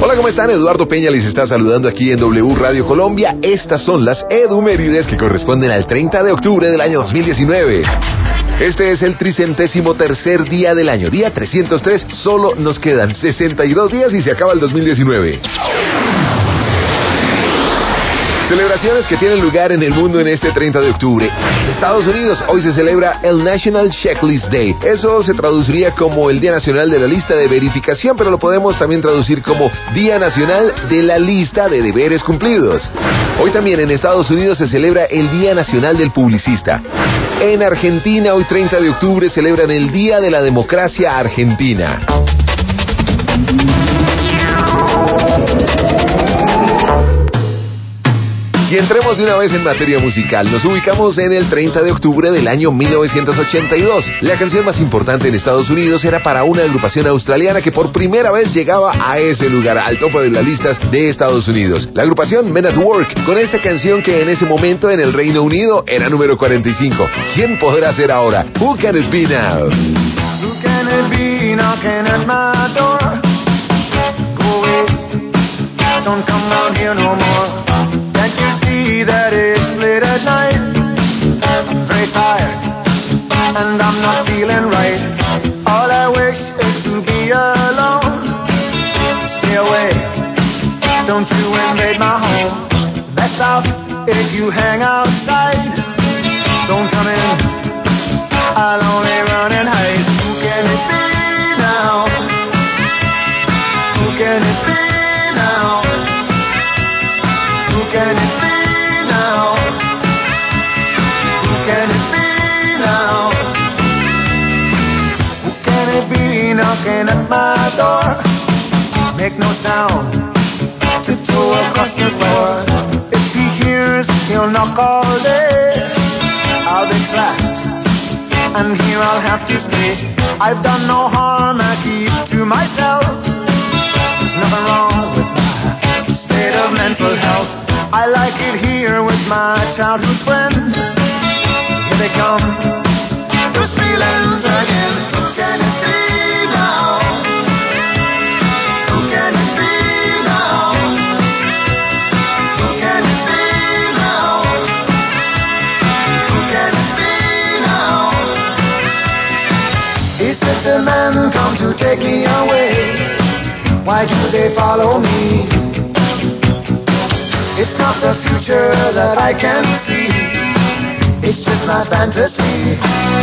Hola, ¿cómo están? Eduardo Peña les está saludando aquí en W Radio Colombia. Estas son las Edumérides que corresponden al 30 de octubre del año 2019. Este es el 303º día del año, día 303. Solo nos quedan 62 días y se acaba el 2019. Celebraciones que tienen lugar en el mundo en este 30 de octubre. En Estados Unidos, hoy se celebra el National Checklist Day. Eso se traduciría como el Día Nacional de la Lista de Verificación, pero lo podemos también traducir como Día Nacional de la Lista de Deberes Cumplidos. Hoy también en Estados Unidos se celebra el Día Nacional del Publicista. En Argentina, hoy 30 de octubre, celebran el Día de la Democracia Argentina. Y entremos de una vez en materia musical. Nos ubicamos en el 30 de octubre del año 1982. La canción más importante en Estados Unidos era para una agrupación australiana que por primera vez llegaba a ese lugar, al tope de las listas de Estados Unidos. La agrupación Men at Work, con esta canción que en ese momento en el Reino Unido era número 45. ¿Quién podrá ser ahora? Who Can It Be Now? Who can it be knocking at my door? Go away, don't come out here no more. Can't you see that it's late at night? I'm very tired, and I'm not feeling right. All I wish is to be alone. Stay away, don't you invade my home. That's out if you hang outside. Don't come in, I'll only run and hide. Who can it be now? Who can it be now? Who can it be now? Who can it be now? Who can it be knocking at my door? Make no sound, tiptoe across the floor. If he hears, he'll knock all day. I'll be trapped, and here I'll have to stay. I've done no harm, I keep to myself. There's nothing wrong with my state of mental health. I like it here with my childhood friends. Here they come, those feelings again. Who can it be now? Who can it be now? Who can it be now? Who can it be now? Is it the men come to take me away? Why do they follow me? It's not the future that I can see. It's just my fantasy.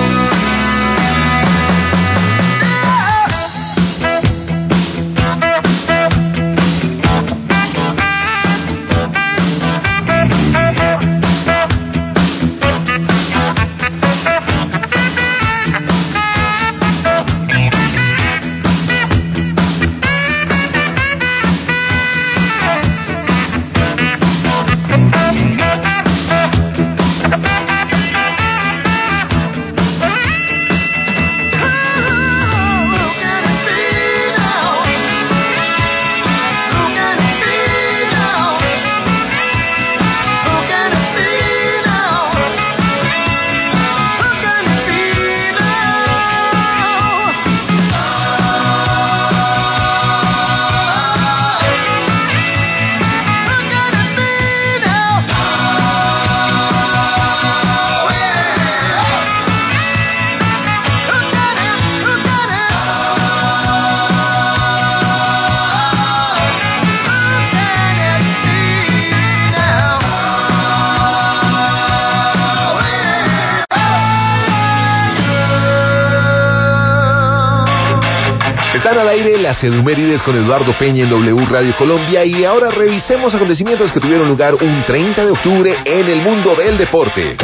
Están al aire las Edumérides con Eduardo Peña en W Radio Colombia y ahora revisemos acontecimientos que tuvieron lugar un 30 de octubre en el mundo del deporte.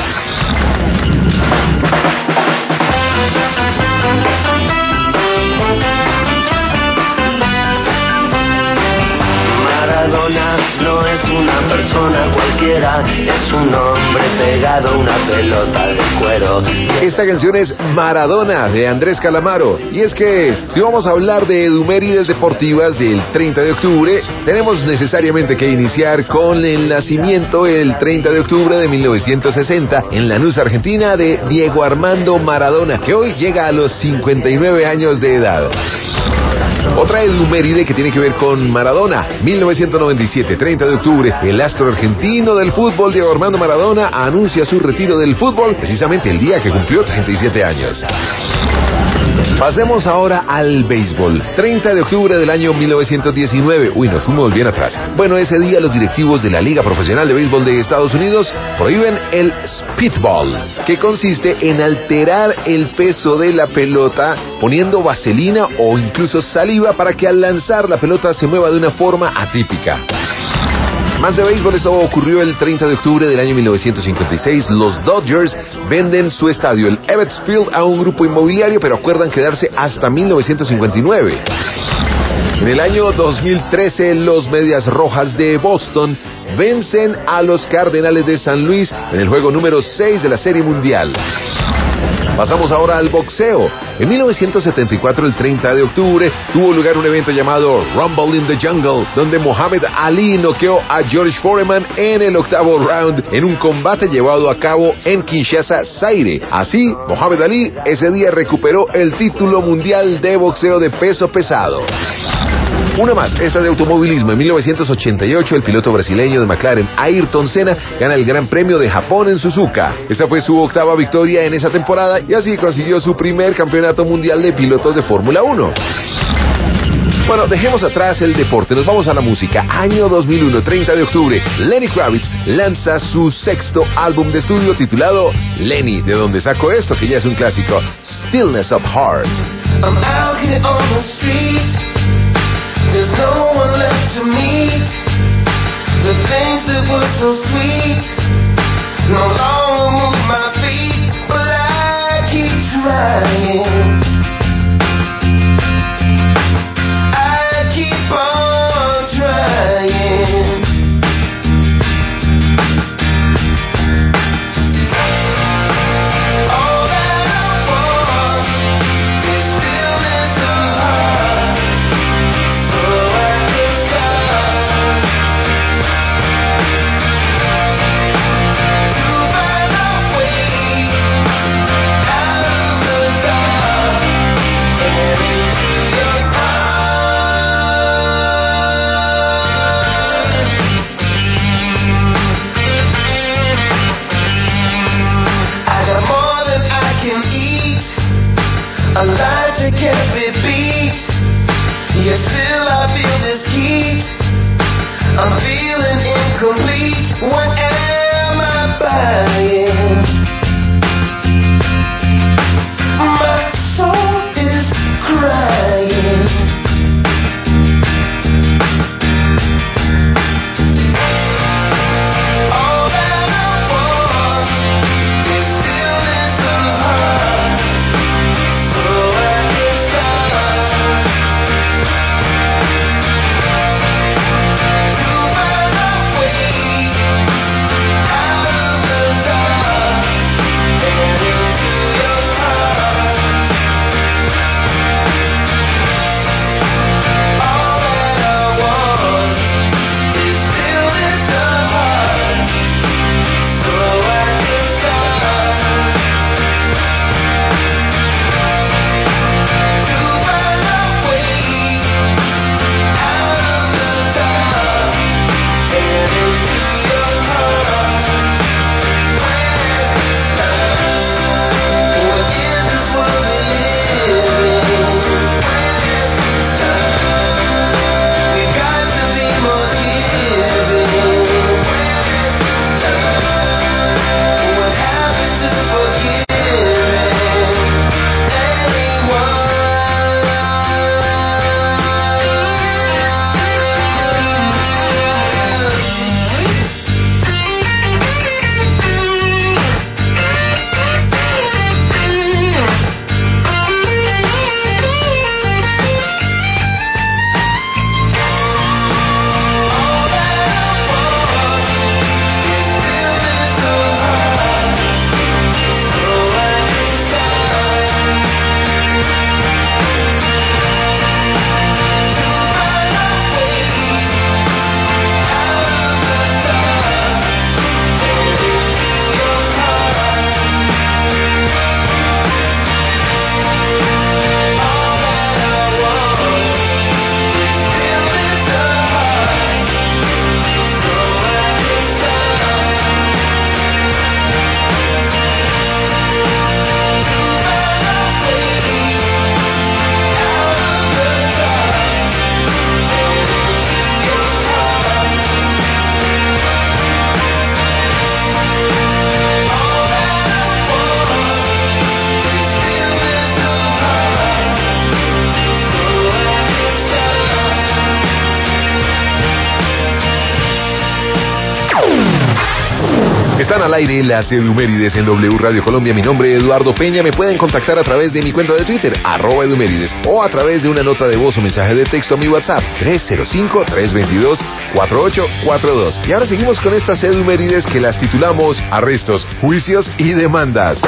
Maradona no es una persona cualquiera, es un hombre pegado a una pelota de cuero. Esta canción es Maradona de Andrés Calamaro. Y es que si vamos a hablar de Edumérides deportivas del 30 de octubre, tenemos necesariamente que iniciar con el nacimiento el 30 de octubre de 1960 en Lanús, Argentina, de Diego Armando Maradona, que hoy llega a los 59 años de edad. Otra efeméride que tiene que ver con Maradona. 1997, 30 de octubre, el astro argentino del fútbol, Diego Armando Maradona, anuncia su retiro del fútbol precisamente el día que cumplió 37 años. Pasemos ahora al béisbol. 30 de octubre del año 1919. Uy, nos fuimos bien atrás. Bueno, ese día los directivos de la Liga Profesional de Béisbol de Estados Unidos prohíben el speedball, que consiste en alterar el peso de la pelota poniendo vaselina o incluso saliva para que al lanzar la pelota se mueva de una forma atípica. Más de béisbol, esto ocurrió el 30 de octubre del año 1956. Los Dodgers venden su estadio, el Ebbets Field, a un grupo inmobiliario, pero acuerdan quedarse hasta 1959. En el año 2013, los Medias Rojas de Boston vencen a los Cardenales de San Luis en el juego número 6 de la Serie Mundial. Pasamos ahora al boxeo. En 1974, el 30 de octubre, tuvo lugar un evento llamado Rumble in the Jungle, donde Muhammad Ali noqueó a George Foreman en el octavo round en un combate llevado a cabo en Kinshasa, Zaire. Así, Muhammad Ali ese día recuperó el título mundial de boxeo de peso pesado. Una más, esta de automovilismo. En 1988, el piloto brasileño de McLaren, Ayrton Senna, gana el Gran Premio de Japón en Suzuka. Esta fue su octava victoria en esa temporada y así consiguió su primer campeonato mundial de pilotos de Fórmula 1. Bueno, dejemos atrás el deporte, nos vamos a la música. Año 2001, 30 de octubre, Lenny Kravitz lanza su sexto álbum de estudio titulado Lenny, de donde sacó esto que ya es un clásico, Stillness of Heart. I'm out here on the street. There's no one left to meet. The things that were so sweet no longer move my feet, but I keep trying. I keep on trying. All that I want is stillness of heart. So I can al aire las Edumérides en W Radio Colombia. Mi nombre es Eduardo Peña. Me pueden contactar a través de mi cuenta de Twitter, @Edumérides, o a través de una nota de voz o mensaje de texto a mi WhatsApp, 305-322-4842. Y ahora seguimos con estas Edumérides que las titulamos Arrestos, Juicios y Demandas.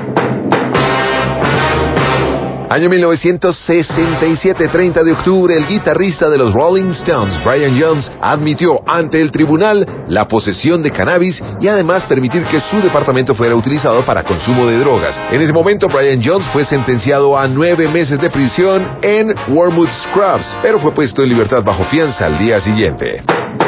Año 1967, 30 de octubre, el guitarrista de los Rolling Stones, Brian Jones, admitió ante el tribunal la posesión de cannabis y además permitir que su departamento fuera utilizado para consumo de drogas. En ese momento, Brian Jones fue sentenciado a 9 meses de prisión en Wormwood Scrubs, pero fue puesto en libertad bajo fianza al día siguiente.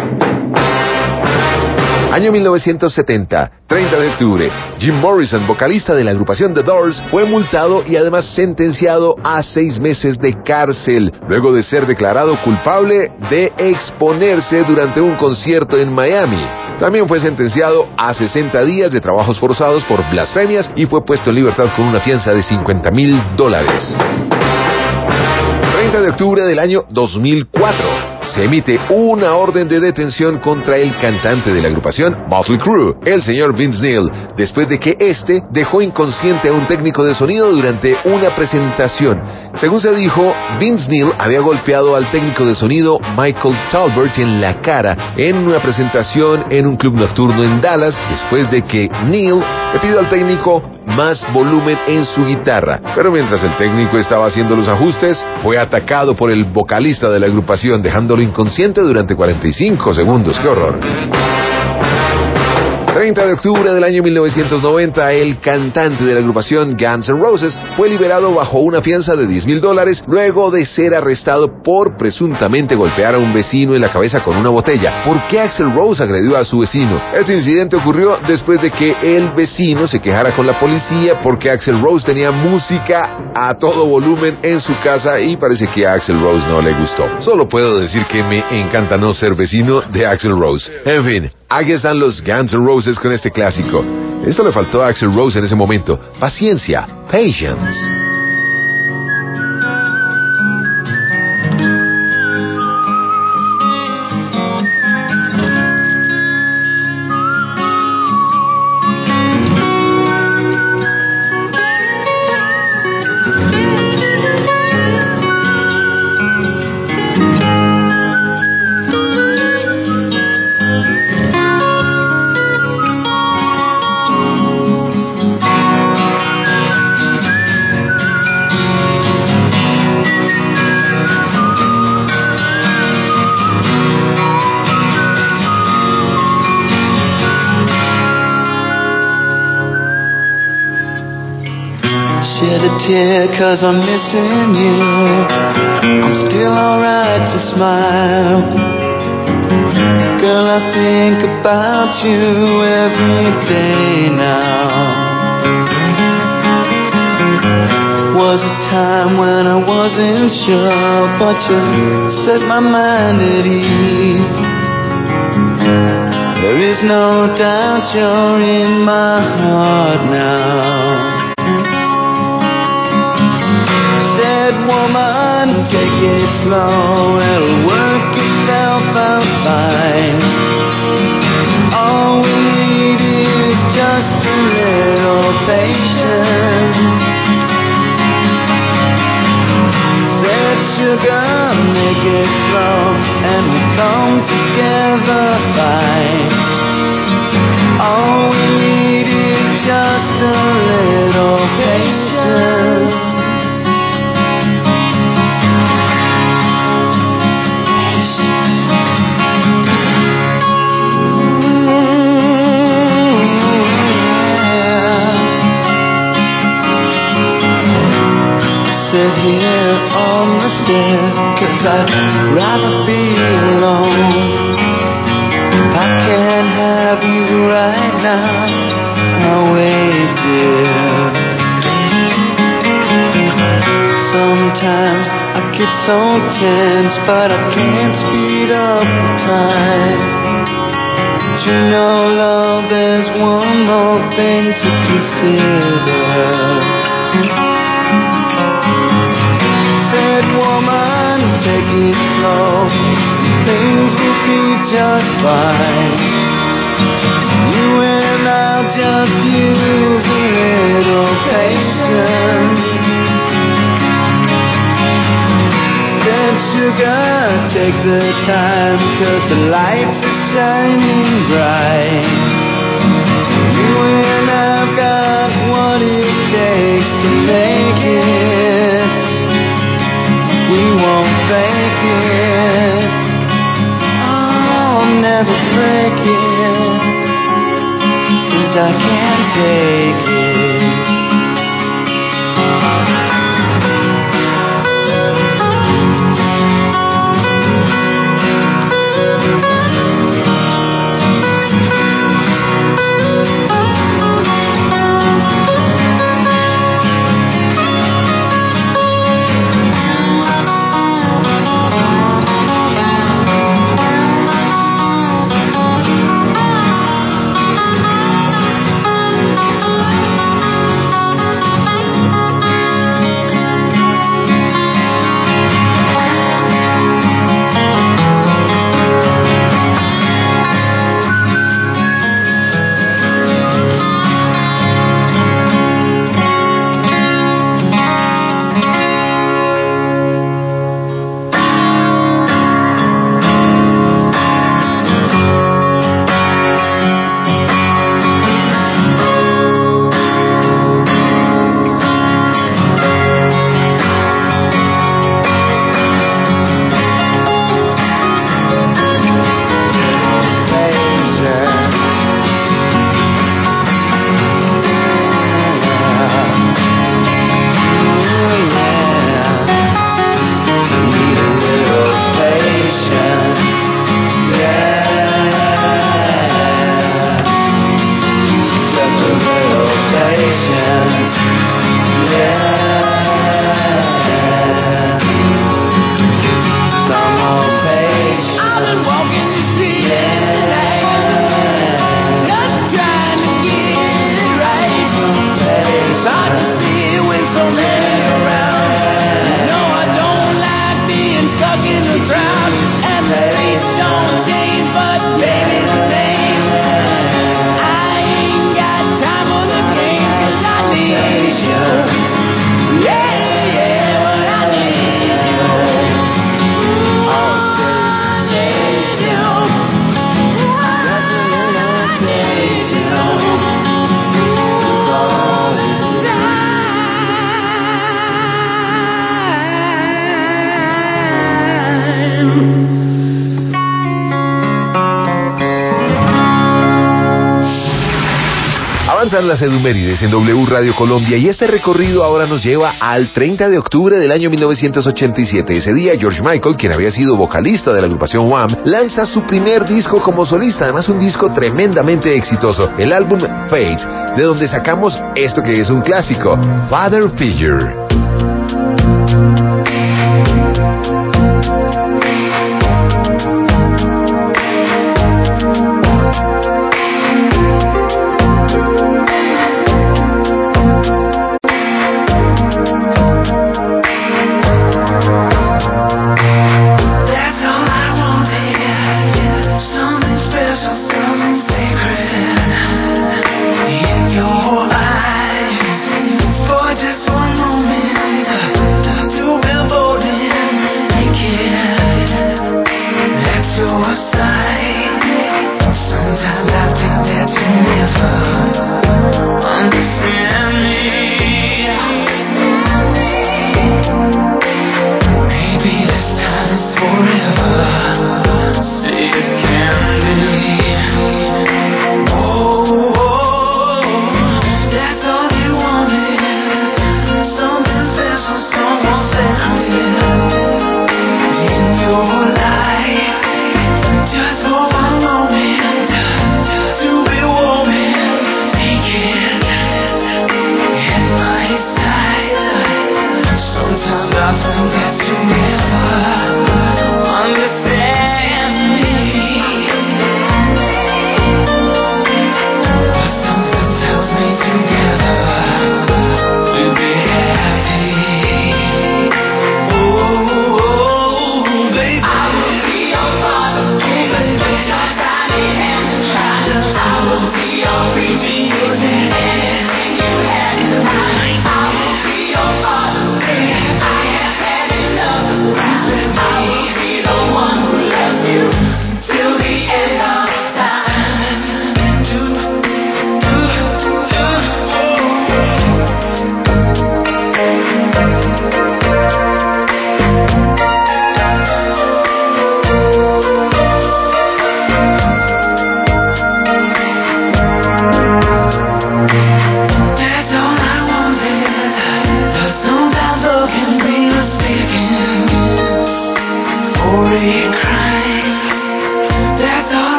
Año 1970, 30 de octubre, Jim Morrison, vocalista de la agrupación The Doors, fue multado y además sentenciado a 6 meses de cárcel, luego de ser declarado culpable de exponerse durante un concierto en Miami. También fue sentenciado a 60 días de trabajos forzados por blasfemias y fue puesto en libertad con una fianza de $50,000. 30 de octubre del año 2004. Se emite una orden de detención contra el cantante de la agrupación Mötley Crüe, el señor Vince Neil, después de que este dejó inconsciente a un técnico de sonido durante una presentación. Según se dijo, Vince Neil había golpeado al técnico de sonido Michael Talbert en la cara en una presentación en un club nocturno en Dallas, después de que Neil le pidió al técnico más volumen en su guitarra. Pero mientras el técnico estaba haciendo los ajustes, fue atacado por el vocalista de la agrupación, dejándolo inconsciente durante 45 segundos. ¡Qué horror! 30 de octubre del año 1990, el cantante de la agrupación Guns N' Roses fue liberado bajo una fianza de $10,000 luego de ser arrestado por presuntamente golpear a un vecino en la cabeza con una botella. ¿Por qué Axl Rose agredió a su vecino? Este incidente ocurrió después de que el vecino se quejara con la policía porque Axl Rose tenía música a todo volumen en su casa y parece que a Axl Rose no le gustó. Solo puedo decir que me encanta no ser vecino de Axl Rose. En fin, aquí están los Guns N' Roses con este clásico. Esto le faltó a Axl Rose en ese momento. Paciencia, patience. Shed a tear 'cause I'm missing you. I'm still alright to smile. Girl, I think about you every day now. Was a time when I wasn't sure, but you set my mind at ease. There is no doubt you're in my heart now. Woman, take it slow, it'll work itself out fine. All we need is just a little patience. Said sugar, make it slow, and we come together fine. All we need is just a little patience. Sit here on the stairs, 'cause I'd rather be alone. If I can't have you right now, I'll wait, dear. Sometimes I get so tense, but I can't speed up the time. But you know, love, there's one more thing to consider. Woman, take it slow, things will be just fine. You and I I'll just use a little patience. Said sugar, take the time, 'cause the lights are shining bright. You and I've got what it takes to make it. We won't fake it. I'll never break it, 'cause I can't take it. Avanzan las Edumérides en W Radio Colombia y este recorrido ahora nos lleva al 30 de octubre del año 1987. Ese día, George Michael, quien había sido vocalista de la agrupación Wham, lanza su primer disco como solista, además un disco tremendamente exitoso, el álbum Fate, de donde sacamos esto que es un clásico, Father Figure.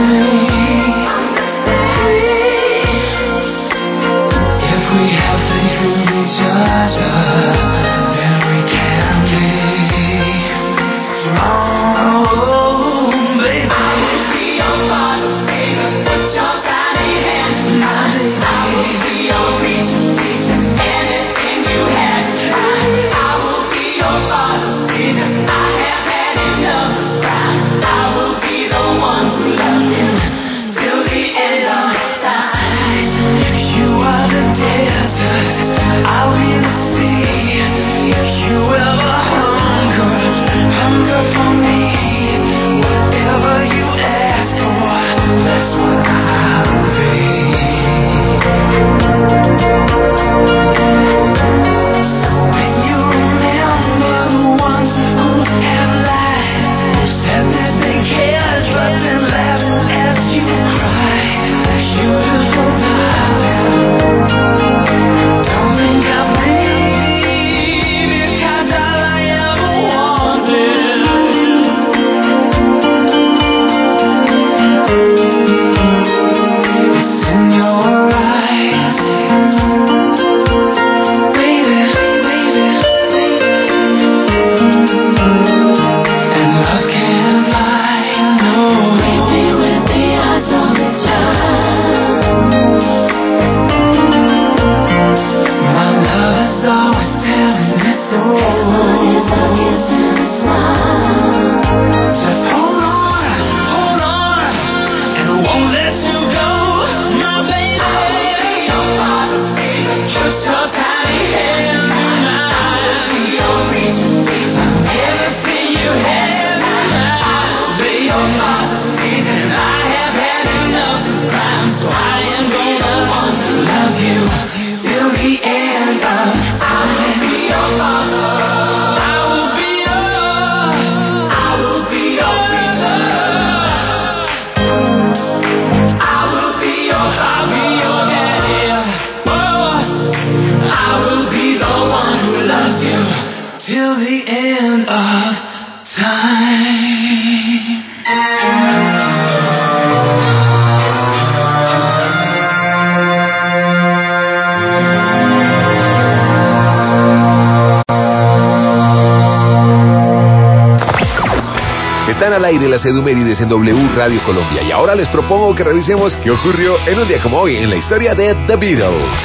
Están al aire las Edumérides en W Radio Colombia y ahora les propongo que revisemos qué ocurrió en un día como hoy en la historia de The Beatles.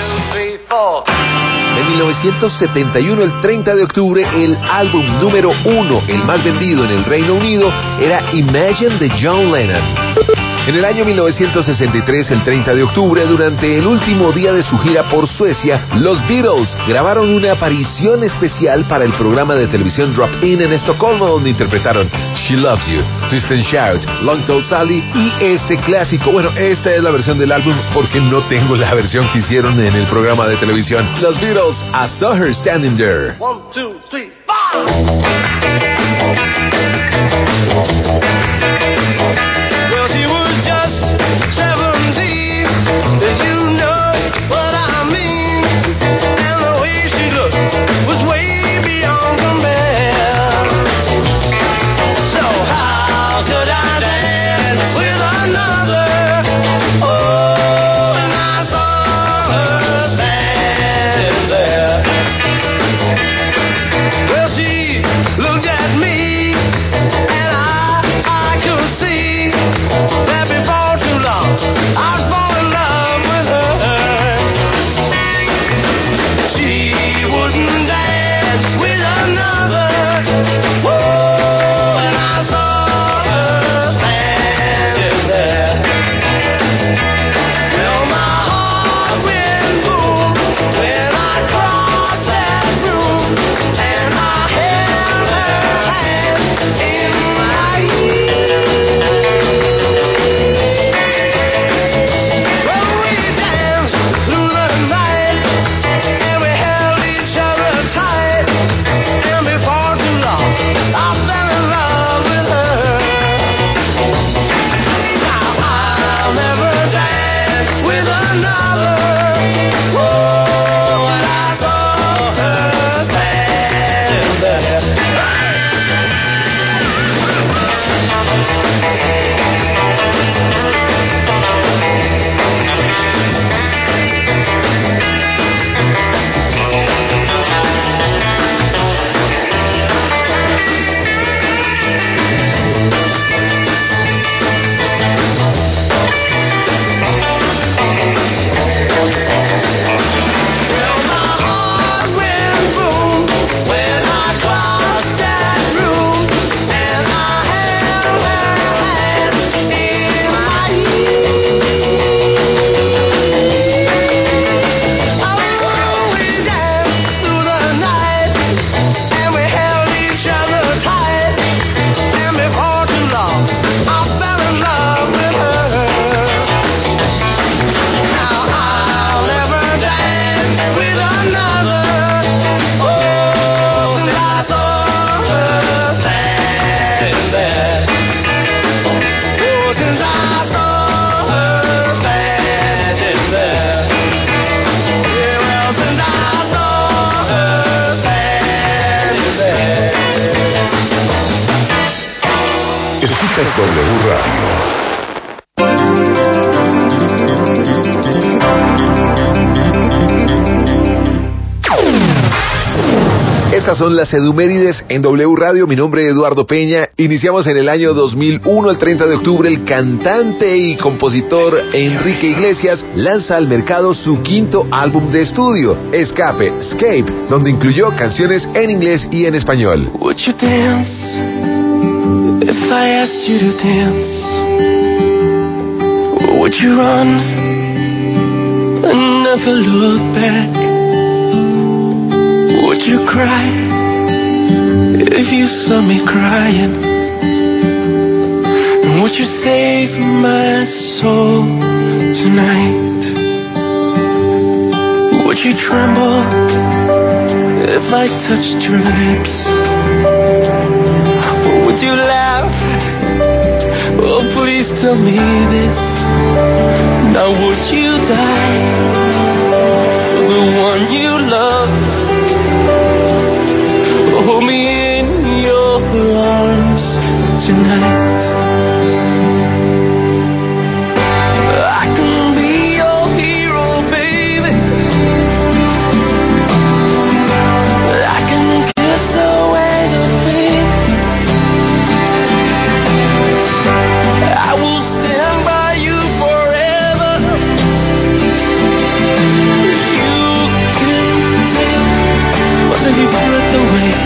En 1971, el 30 de octubre, el álbum número 1, el más vendido en el Reino Unido, era Imagine de John Lennon. En el año 1963, el 30 de octubre, durante el último día de su gira por Suecia, los Beatles grabaron una aparición especial para el programa de televisión Drop In en Estocolmo, donde interpretaron She Loves You, Twist and Shout, Long Tall Sally y este clásico. Bueno, esta es la versión del álbum porque no tengo la versión que hicieron en el programa de televisión. Los Beatles, I Saw Her Standing There. 1, 2, 3, 4. Looked at me and I Esta es W Radio. Estas son las edumérides en W Radio. Mi nombre es Eduardo Peña. Iniciamos en el año 2001, el 30 de octubre. El cantante y compositor Enrique Iglesias lanza al mercado su quinto álbum de estudio, Escape, donde incluyó canciones en inglés y en español. Would you dance if I asked you to dance? Or would you run and never look back? Would you cry if you saw me crying? And would you save my soul tonight? Would you tremble if I touched your lips? Or would you laugh? Oh, please tell me this. Now would you die for the one you love? Hold me in your arms tonight. I can be your hero, baby. I can kiss away the pain. I will stand by you forever. You can take my breath away.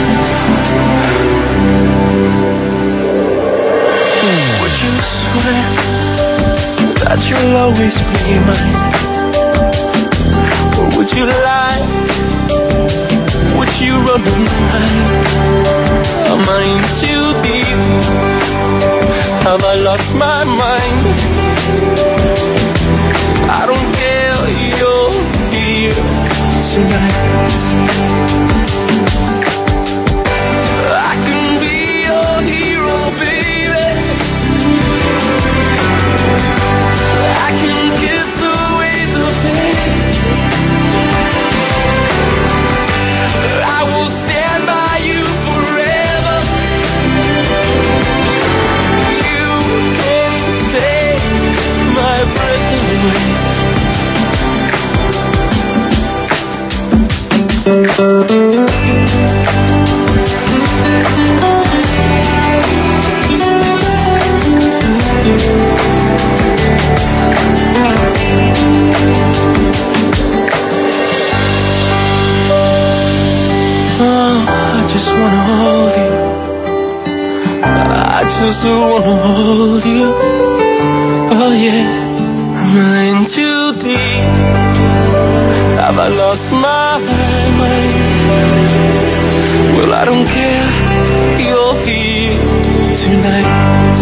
That you'll always be mine. Or would you lie? Would you run and hide? Am I in too deep? Have I lost my mind? I don't care, you're here tonight. I can be your hero, baby. I can kiss away the pain. I will stand by you forever. You can take my breath away. Just wanna hold you. Oh yeah, I'm in too deep. Have I lost my mind? Well, I don't care. You're here tonight.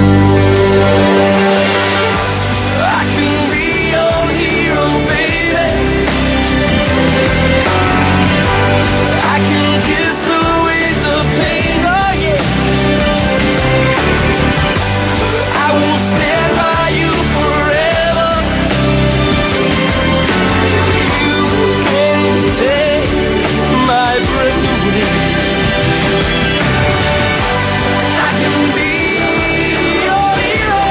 I can be your hero, baby. I can kiss away the pain. Oh yeah. I will stand by you forever. You can take my breath away. I can be your hero.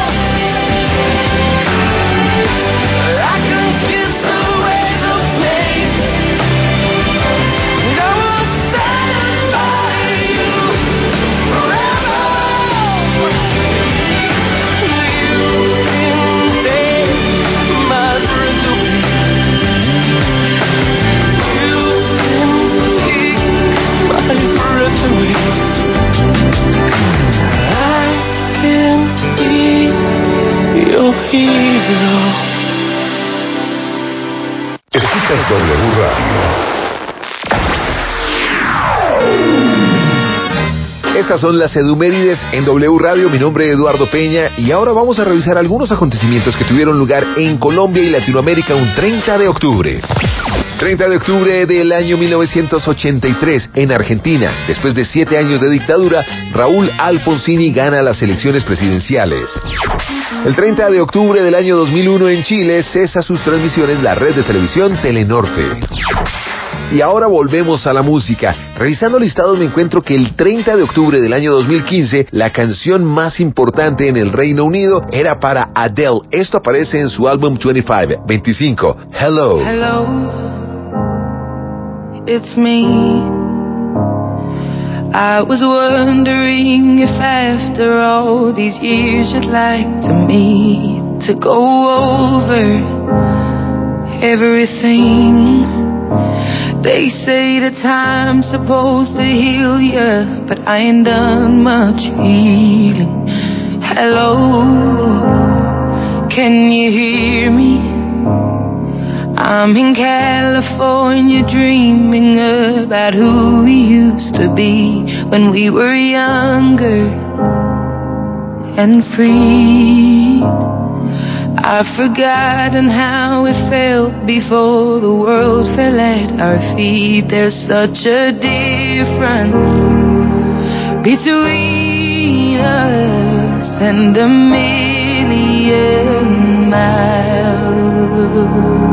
I can kiss away the pain. And I will stand by you forever. Escuchas W Radio. Estas son las edumérides en W Radio. Mi nombre es Eduardo Peña y ahora vamos a revisar algunos acontecimientos que tuvieron lugar en Colombia y Latinoamérica un 30 de octubre. 30 de octubre del año 1983, en Argentina, después de 7 años de dictadura, Raúl Alfonsini gana las elecciones presidenciales. El 30 de octubre del año 2001, en Chile, cesa sus transmisiones la red de televisión Telenorte. Y ahora volvemos a la música. Revisando listados me encuentro que el 30 de octubre del año 2015, la canción más importante en el Reino Unido era para Adele. Esto aparece en su álbum 25. Hello. Hello, it's me. I was wondering if after all these years you'd like to meet, to go over everything. They say that time's supposed to heal ya, but I ain't done much healing. Hello, can you hear me? I'm in California dreaming about who we used to be when we were younger and free. I've forgotten how it felt before the world fell at our feet. There's such a difference between us and a million miles.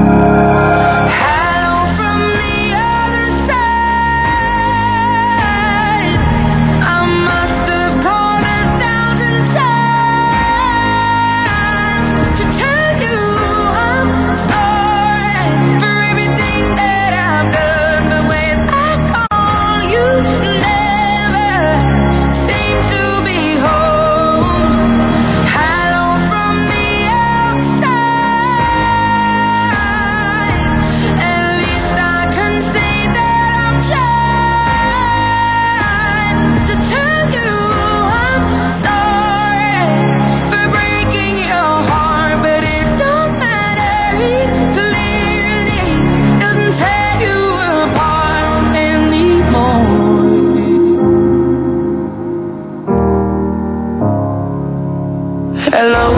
Hello,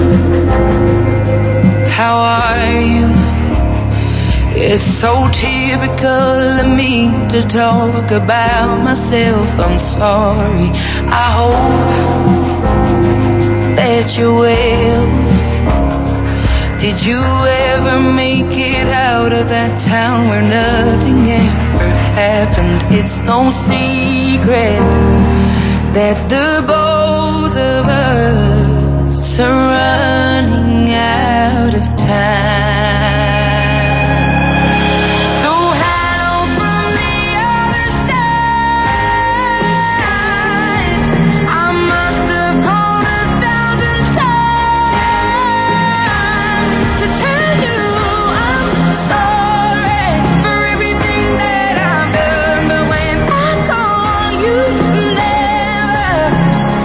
how are you? It's so typical of me to talk about myself. I'm sorry. I hope that you're well. Did you ever make it out of that town where nothing ever happened? It's no secret that the both of us are running out of time. So hello from the other side. I must have called 1,000 times to tell you I'm sorry for everything that I've done. But when I call, you never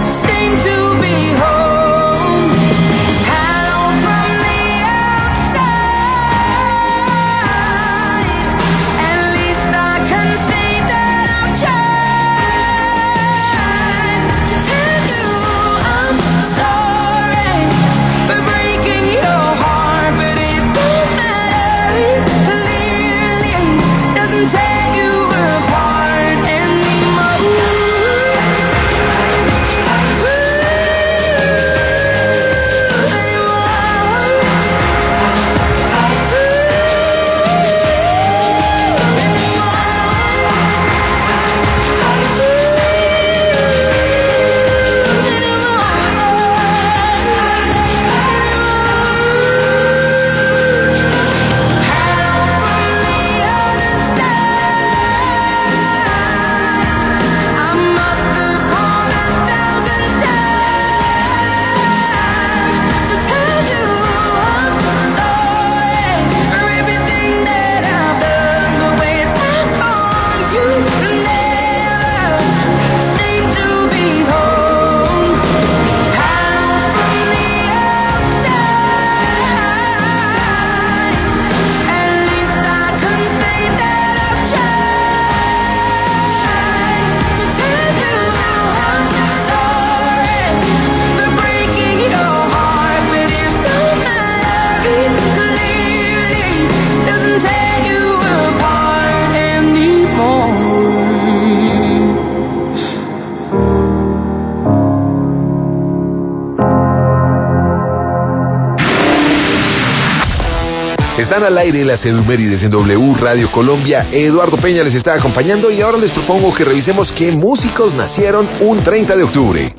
Están al aire las Edumérides en W Radio Colombia. Eduardo Peña les está acompañando y ahora les propongo que revisemos qué músicos nacieron un 30 de octubre.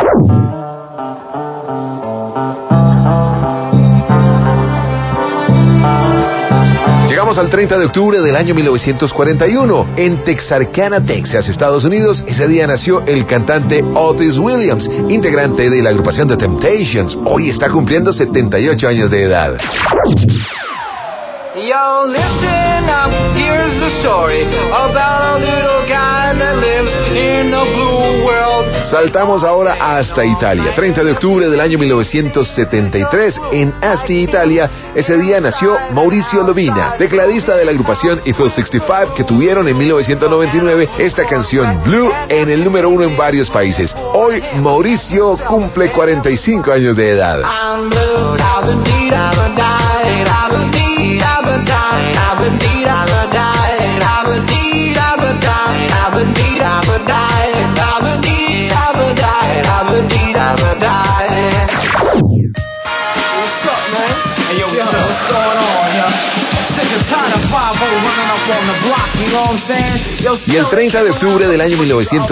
Llegamos al 30 de octubre del año 1941. En Texarkana, Texas, Estados Unidos, ese día nació el cantante Otis Williams, integrante de la agrupación The Temptations. Hoy está cumpliendo 78 años de edad. Yo, listen up, here's the story about a little guy that lives in a blue world. Saltamos ahora hasta Italia. 30 de octubre del año 1973, en Asti, Italia, ese día nació Maurizio Lovina, tecladista de la agrupación Eiffel 65, que tuvieron en 1999 esta canción Blue en el número 1 en varios países. Hoy Mauricio cumple 45 años de edad. I'm blue, I've been deed, I've been died, I've been deed, I've been died, I've been deed, I've been died, I've been deed, I've been died, I've been deed, I've been died, I've been deed, I've been died, I've been deed, I've been died. What's up, man? Hey, yo, what's going on, yo? Sick and tired of 5-0 running up on the block, you know what I'm saying? Yo, Y el 30 de octubre del año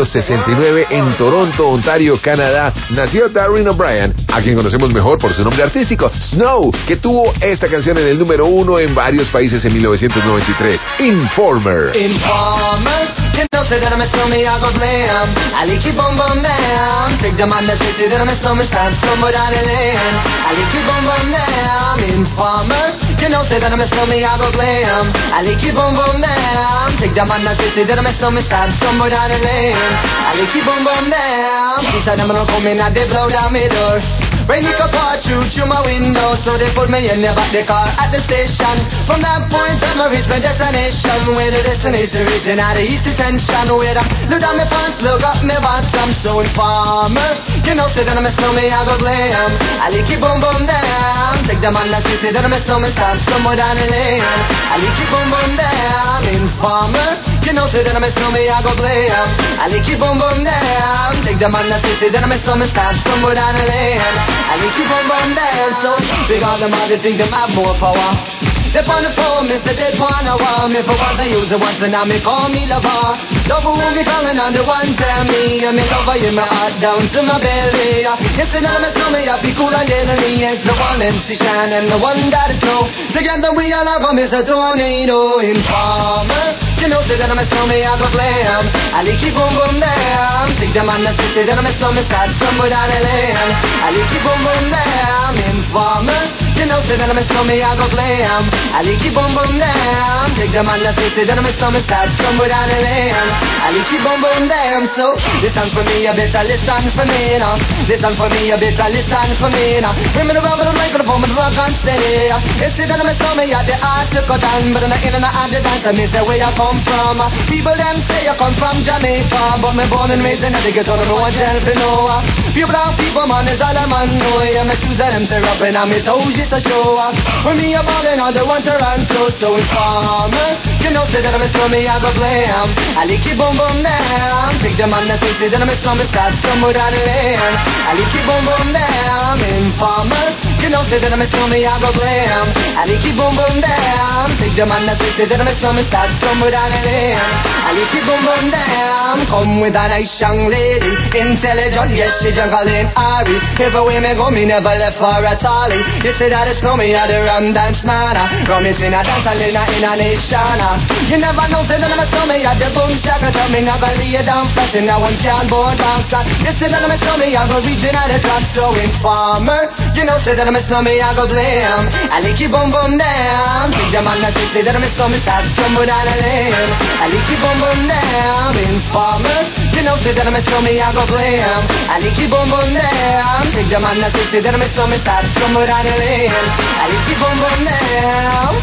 1969, en Toronto, Ontario, Canadá, nació Darren O'Brien, a quien conocemos mejor por su nombre artístico, Snow, que tuvo esta canción en el número 1 en varios países en 1993, Informer. Informer, you know, say that I'm a snowman, I go glam. I like you boom boom down. Take the man that say that I'm a snowman, stand somewhere down the lane. I like you boom boom down. Informer, you know, say that I'm a snowman, I go glam. I like you boom boom down. Take the man that say that I'm a snowman, stand somewhere down the lane. I like you boom boom down. She said I'm gonna come in and they blow down my door. Rain it up all through my window, so they put me in the back the car at the station. From that point on I reach my destination, where the destination region out of east detention. Where I look down my pants, look up my pants, I'm so informer. You know, say that I'm a snowman, I go glam. I like it boom boom down. Take the man that say that I'm a snowman, stand somewhere down the lane. I like it boom boom down. Informer, you know, say that I'm a snowman, I go glam. I like it boom boom down. Take the man that say that I'm a snowman, stand somewhere down the lane. I like you boom boom down, so big all them other think them have more power. They on the phone, Mr. Dead Wanna Wow. Me for once I use it once and now me call me lover. Love who me calling on the one tell me. And me lover in my heart down to my belly. Yes, and I'm a snowman, I be cool and deadly. It's the one MC Shine and the one that is snow. Together we all have a Mr. Tornado. Informer, you know say that I'm a snowman, I go glam. I like you boom boom down. Take the man that say that I'm a snowman, start somewhere down the lane. I like you boom boom down. Informer, you know say that I'm a snowman, I go glam. I like you boom boom down. Take the man that say that I'm a snowman, start somewhere down the lane. I like you boom boom down. So listen for me, you better listen for me now. Listen for me, you better listen for me now. Bring me the rubber, the microphone, and rock and steady. You say that I'm a snowman, you the art to cut down, but I'm not in and out of the dance. I miss the way I come from. People them say I come from Jamaica, but me born and raised in the ghetto, don't know what hell to know. Few brown people, man, is all a man know. Yeah, my shoes are them tear up and my toes just to show. For me, I'm ballin' on the one Toronto, so informer. You know, say that I'm a snowman, I go glam. I like you boom boom down. Take the man that say that I'm a snowman, start somewhere down the lane. I like you boom boom down. Informer, you know, say that I'm a snowman, I go glam. I like you boom boom down. Take the man that say that I'm a snowman, start somewhere down the lane. I like you boom boom down. Come with a nice young lady, intelligent, yes, she juggling Ari. Everywhere me go, me never left for a tally. You say that it's no me, I the rum dance man. Rum is in a dance, I in a nation. You never know, say that I'm a snowman, I the boom shaka. Tell me never lay down flat in a one cardboard box. You say that I'm a snowman, I go reaching at the top. So informer, you know, say that I'm a snowman, I go glam. I like you boom boom down. Take the man that say that I'm a snowman, start somewhere down the lane. I like you boom boom down. Informer, you know, say that I'm a snowman, I go glam. I like you boom boom down. Take the man that say that I'm a snowman, start somewhere down the lane. I like you boom boom down.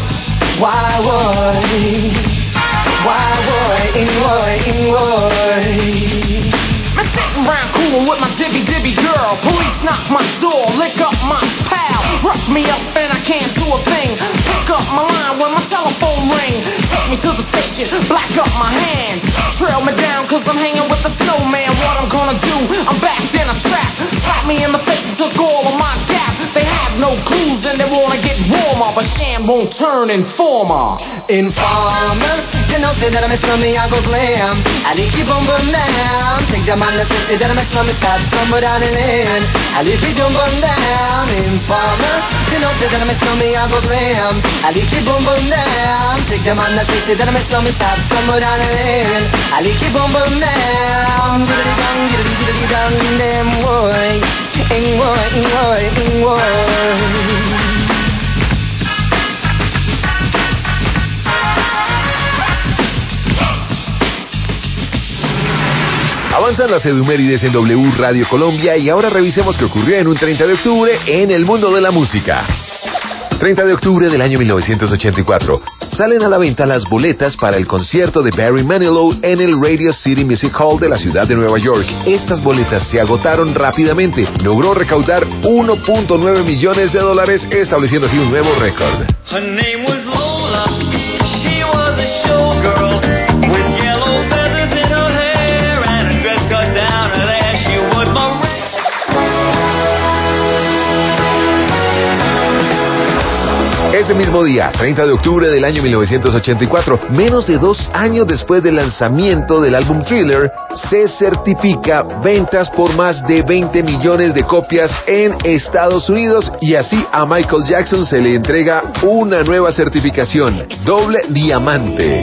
Why would I'm sitting round coolin' with my dibby girl. Police knock my door, lick up my pal. Rough me up and I can't do a thing. Pick up my line when my telephone ring. Take me to the station, black up my hands. Trail me down cause I'm hanging with the snowman. What I'm gonna do, I'm backed in a trap. Slap me in the face and took all of my gas. They have no clues and they wanna get warmer. a sham won't turn informer. Informer, you know say that I'm a slummy, I go glam. I need keep on burn down. Take the man that say that I'm a slummy, start somewhere down in land. I need keep on burn down. Informer, you know say that I'm a slummy, I go glam. I need keep on burn down. Take the man that say that I'm a slummy, start somewhere down in land. I need keep on burn down. Diddly dong, diddly dong, damn boy. Avanzan las edumérides en W Radio Colombia y ahora revisemos qué ocurrió en un 30 de octubre en el mundo de la música. 30 de octubre del año 1984. Salen a la venta las boletas para el concierto de Barry Manilow en el Radio City Music Hall de la ciudad de Nueva York. Estas boletas se agotaron rápidamente. Logró recaudar $1.9 millones, estableciendo así un nuevo récord. Her name was Lola. She was a showgirl with yellow feathers in her hair and a dress cut down her there. She would Ese mismo día, 30 de octubre del año 1984, menos de 2 años después del lanzamiento del álbum Thriller, se certifica ventas por más de 20 millones de copias en Estados Unidos y así a Michael Jackson se le entrega una nueva certificación, doble diamante.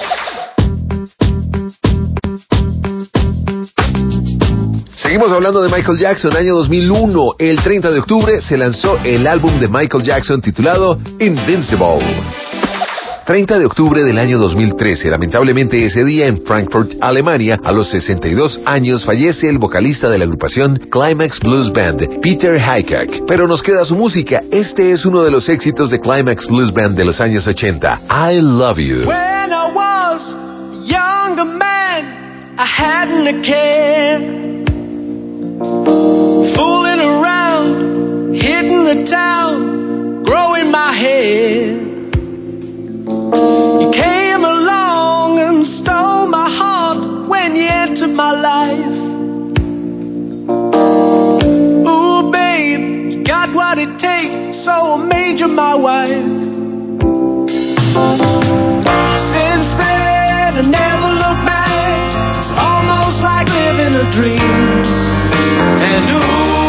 Seguimos hablando de Michael Jackson, año 2001. El 30 de octubre se lanzó el álbum de Michael Jackson titulado Invincible. 30 de octubre del año 2013. Lamentablemente ese día en Frankfurt, Alemania, a los 62 años fallece el vocalista de la agrupación Climax Blues Band, Peter Hickok. Pero nos queda su música. Este es uno de los éxitos de Climax Blues Band de los años 80. I Love You. When I was a younger man, I hadn't a care. Fooling around, hitting the town, growing my hair. You came along and stole my heart when you entered my life. Ooh, babe, you got what it takes, so I made you my wife. Since then, I never looked back. It's almost like living a dream. And ooh,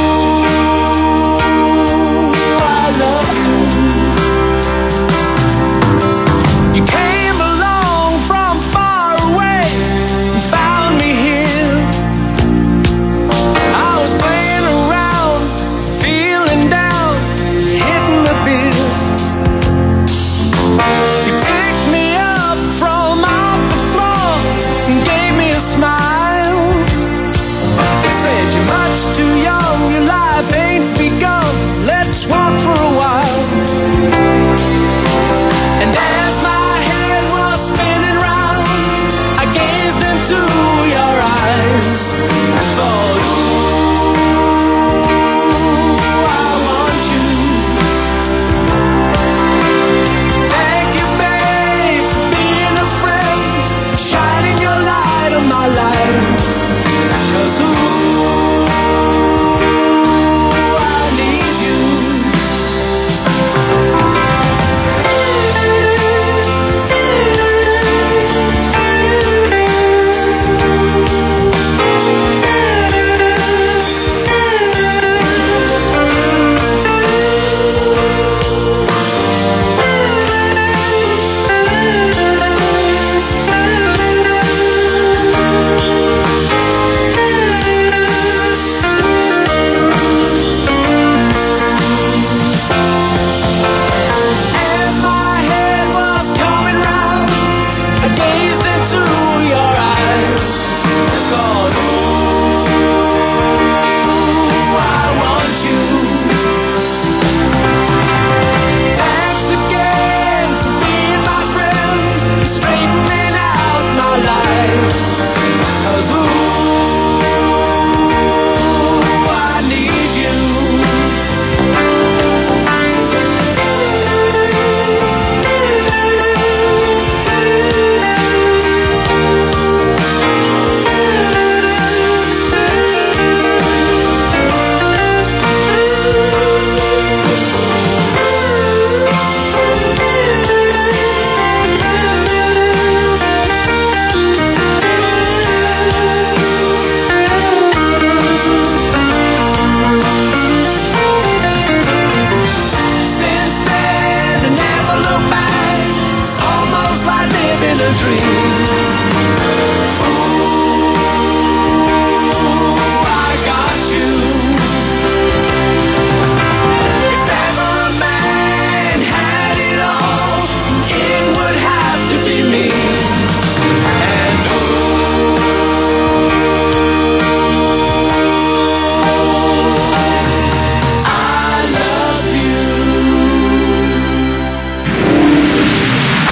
I love you. You came along from far away and found me here. I was playing around, feeling down, hitting the bill. You picked me up from off the floor and gave me a smile. Said you're much too young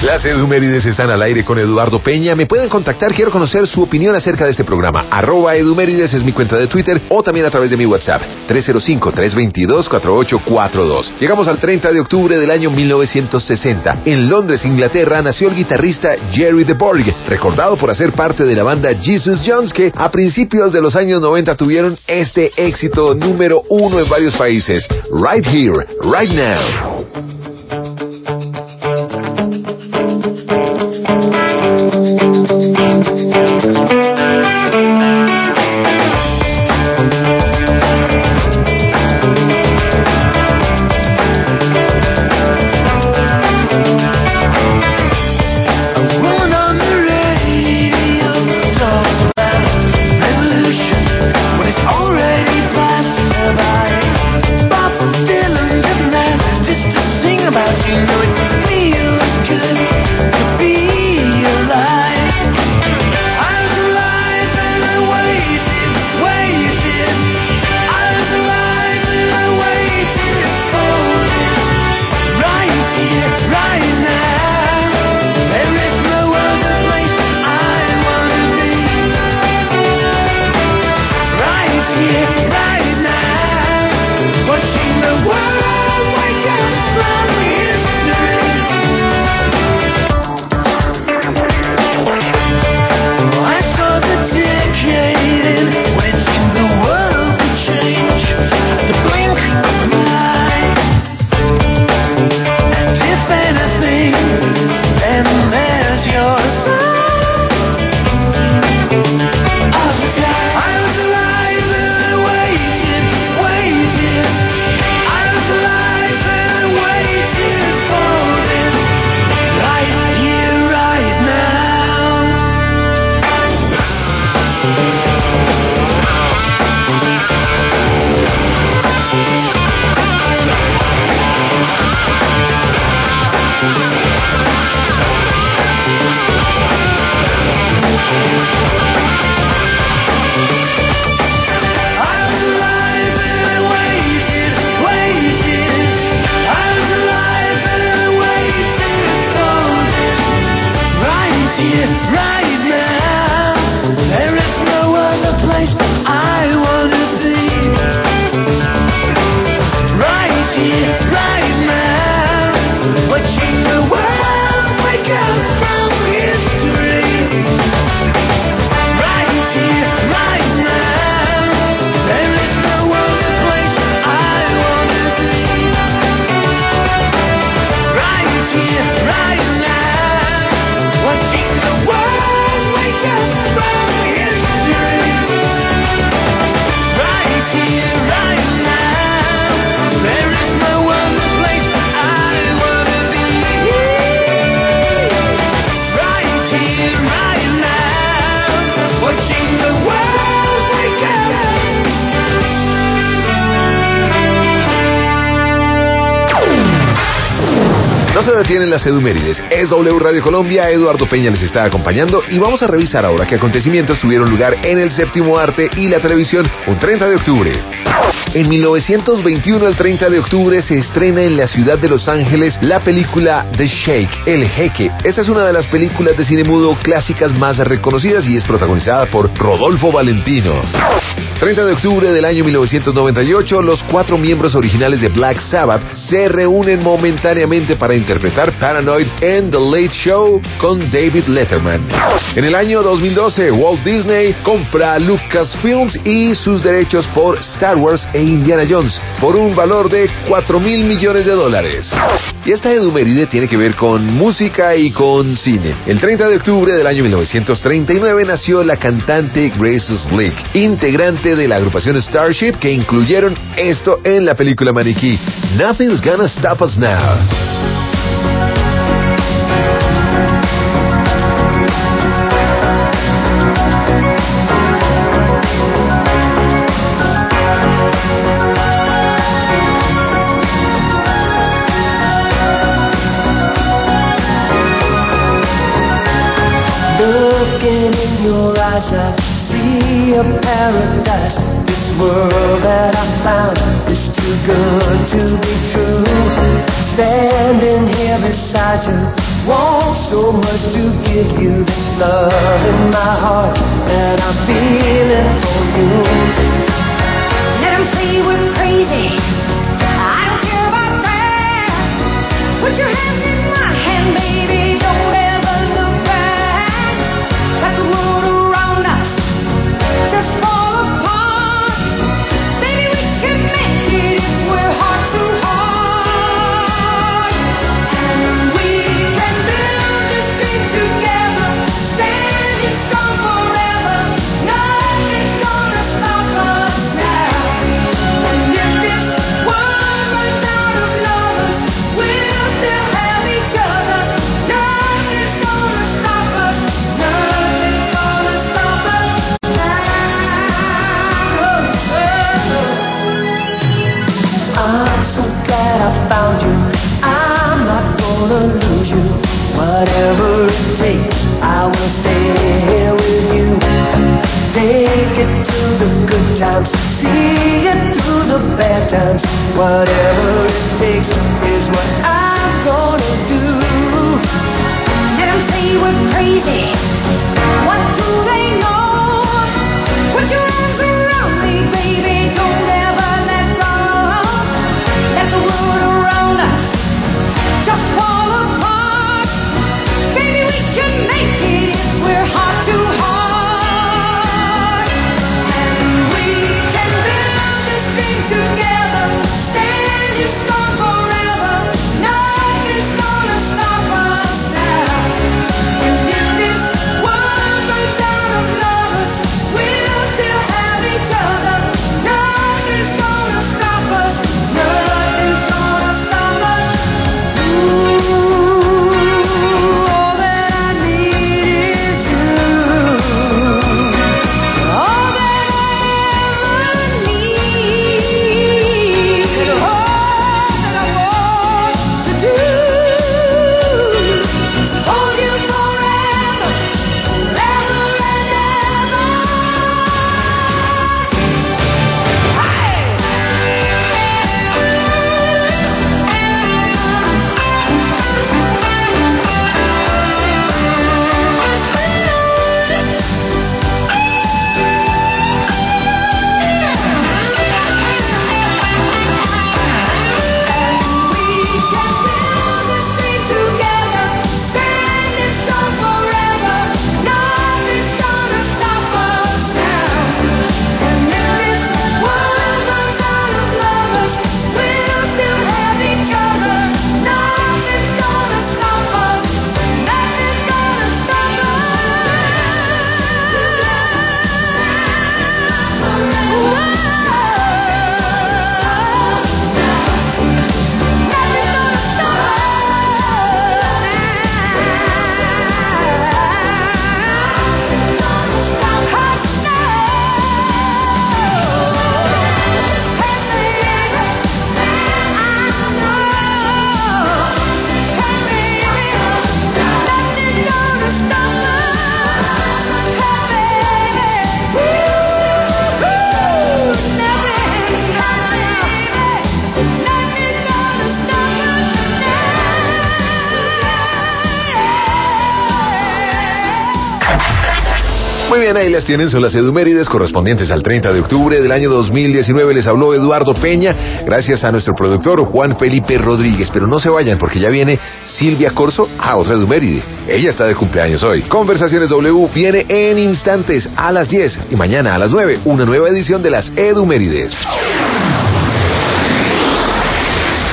Las Edumérides están al aire con Eduardo Peña. Me pueden contactar, quiero conocer su opinión acerca de este programa. @Edumérides es mi cuenta de Twitter o también a través de mi WhatsApp, 305-322-4842. Llegamos al 30 de octubre del año 1960. En Londres, Inglaterra, nació el guitarrista Jerry The Borg, recordado por hacer parte de la banda Jesus Jones, que a principios de los años 90 tuvieron este éxito número 1 en varios países. Right Here, Right Now. No se detienen las Edumérides. Es W Radio Colombia, Eduardo Peña les está acompañando y vamos a revisar ahora qué acontecimientos tuvieron lugar en el séptimo arte y la televisión un 30 de octubre. En 1921, el 30 de octubre, se estrena en la ciudad de Los Ángeles la película The Sheik, El Jeque. Esta es una de las películas de cine mudo clásicas más reconocidas y es protagonizada por Rodolfo Valentino. 30 de octubre del año 1998, los 4 miembros originales de Black Sabbath se reúnen momentáneamente para interpretar Paranoid en The Late Show con David Letterman. En el año 2012, Walt Disney compra Lucasfilms y sus derechos por Star Wars e Indiana Jones por un valor de $4,000 millones. Y esta eduméride tiene que ver con música y con cine. El 30 de octubre del año 1939 nació la cantante Grace Slick, integrante de la agrupación Starship, que incluyeron esto en la película Maniquí, Nothing's Gonna Stop Us Now. Looking in your eyes, I see a paradise. This world that I found is too good to be true. Standing here beside you, won't in my heart that I'm feeling for you. Let them say we're crazy. I don't care about that. Put your hands in my hand, baby. Don't ever look back. Let the world around us just fall apart. Baby, we can make it if we're heart to heart. And we can build this dream together, standing strong forever. Nothing's gonna stop us now. And if this world runs out of lovers, we'll still have each other. Nothing's gonna stop us. Nothing's gonna stop us now. I'm so glad I found you. I'm not gonna lose you. Whatever it takes, I will stay here with you. Take it to the good times, see it through the bad times. Whatever it takes is what I'm gonna do. Let them say we're crazy. What do they know? Put your arms around me, baby. Don't ever let go. Let the world around us just fall apart. Baby, we can make it if we're heart to heart. And we can build this dream together, standing strong forever. Nothing's gonna stop us now. And if this world runs out of lovers, we'll still have each other. Nothing's gonna stop us. Nothing's gonna stop us. Ooh, all that I need is you. All that I ever need, and all that I want to do, hold you forever, forever and ever. Muy bien, ahí las tienen, son las edumérides correspondientes al 30 de octubre del año 2019. Les habló Eduardo Peña, gracias a nuestro productor Juan Felipe Rodríguez. Pero no se vayan porque ya viene Silvia Corso, otra eduméride. Ella está de cumpleaños hoy. Conversaciones W viene en instantes a las 10 y mañana a las 9, una nueva edición de las edumérides.